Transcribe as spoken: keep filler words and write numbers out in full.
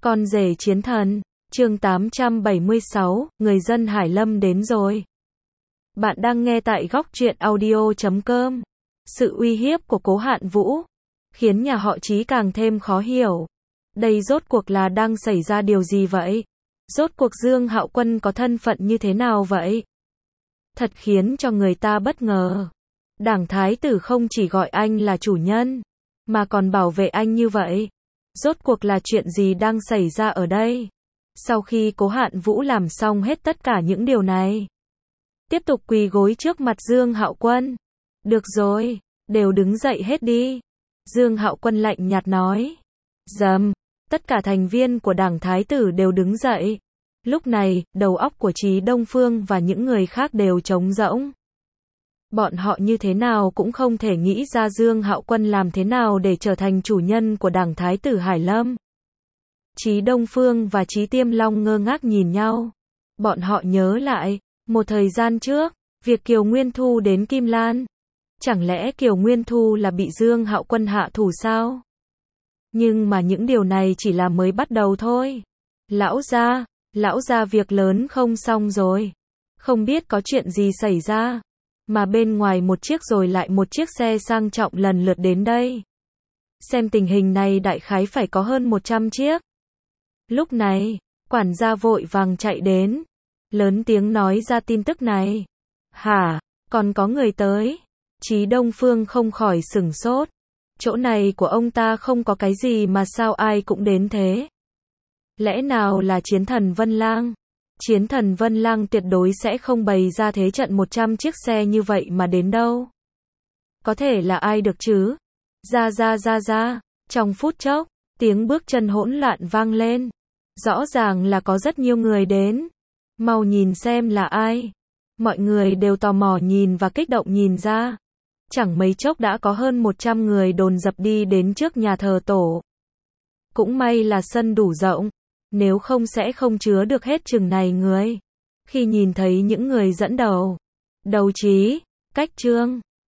Con rể chiến thần, chương tám trăm bảy mươi sáu, người dân Hải Lâm đến rồi. Bạn đang nghe tại góc truyện audio chấm com. Sự uy hiếp của Cố Hạn Vũ khiến nhà họ Chí càng thêm khó hiểu. Đây rốt cuộc là đang xảy ra điều gì vậy? Rốt cuộc Dương Hạo Quân có thân phận như thế nào vậy? Thật khiến cho người ta bất ngờ. Đảng Thái tử không chỉ gọi anh là chủ nhân, mà còn bảo vệ anh như vậy. Rốt cuộc là chuyện gì đang xảy ra ở đây? Sau khi Cố Hạn Vũ làm xong hết tất cả những điều này, tiếp tục quỳ gối trước mặt Dương Hạo Quân. Được rồi, đều đứng dậy hết đi. Dương Hạo Quân lạnh nhạt nói. Dầm, tất cả thành viên của Đảng Thái tử đều đứng dậy. Lúc này, đầu óc của Chí Đông Phương và những người khác đều trống rỗng. Bọn họ như thế nào cũng không thể nghĩ ra Dương Hạo Quân làm thế nào để trở thành chủ nhân của Đảng Thái tử Hải Lâm. Chí Đông Phương và Chí Tiêm Long ngơ ngác nhìn nhau. Bọn họ nhớ lại, một thời gian trước, việc Kiều Nguyên Thu đến Kim Lan. Chẳng lẽ Kiều Nguyên Thu là bị Dương Hạo Quân hạ thủ sao? Nhưng mà những điều này chỉ là mới bắt đầu thôi. Lão gia, lão gia việc lớn không xong rồi. Không biết có chuyện gì xảy ra. Mà bên ngoài một chiếc rồi lại một chiếc xe sang trọng lần lượt đến đây. Xem tình hình này đại khái phải có hơn một trăm chiếc. Lúc này, quản gia vội vàng chạy đến. Lớn tiếng nói ra tin tức này. Hả, còn có người tới. Chí Đông Phương không khỏi sửng sốt. Chỗ này của ông ta không có cái gì mà sao ai cũng đến thế. Lẽ nào là chiến thần Vân Lang? Chiến thần Vân Lang tuyệt đối sẽ không bày ra thế trận một trăm chiếc xe như vậy mà đến đâu. Có thể là ai được chứ? Ra ra ra ra, trong phút chốc, tiếng bước chân hỗn loạn vang lên. Rõ ràng là có rất nhiều người đến. Mau nhìn xem là ai. Mọi người đều tò mò nhìn và kích động nhìn ra. Chẳng mấy chốc đã có hơn một trăm người dồn dập đi đến trước nhà thờ tổ. Cũng may là sân đủ rộng. Nếu không sẽ không chứa được hết chừng này người. Khi nhìn thấy những người dẫn đầu, Đầu Chí, Cách Trương,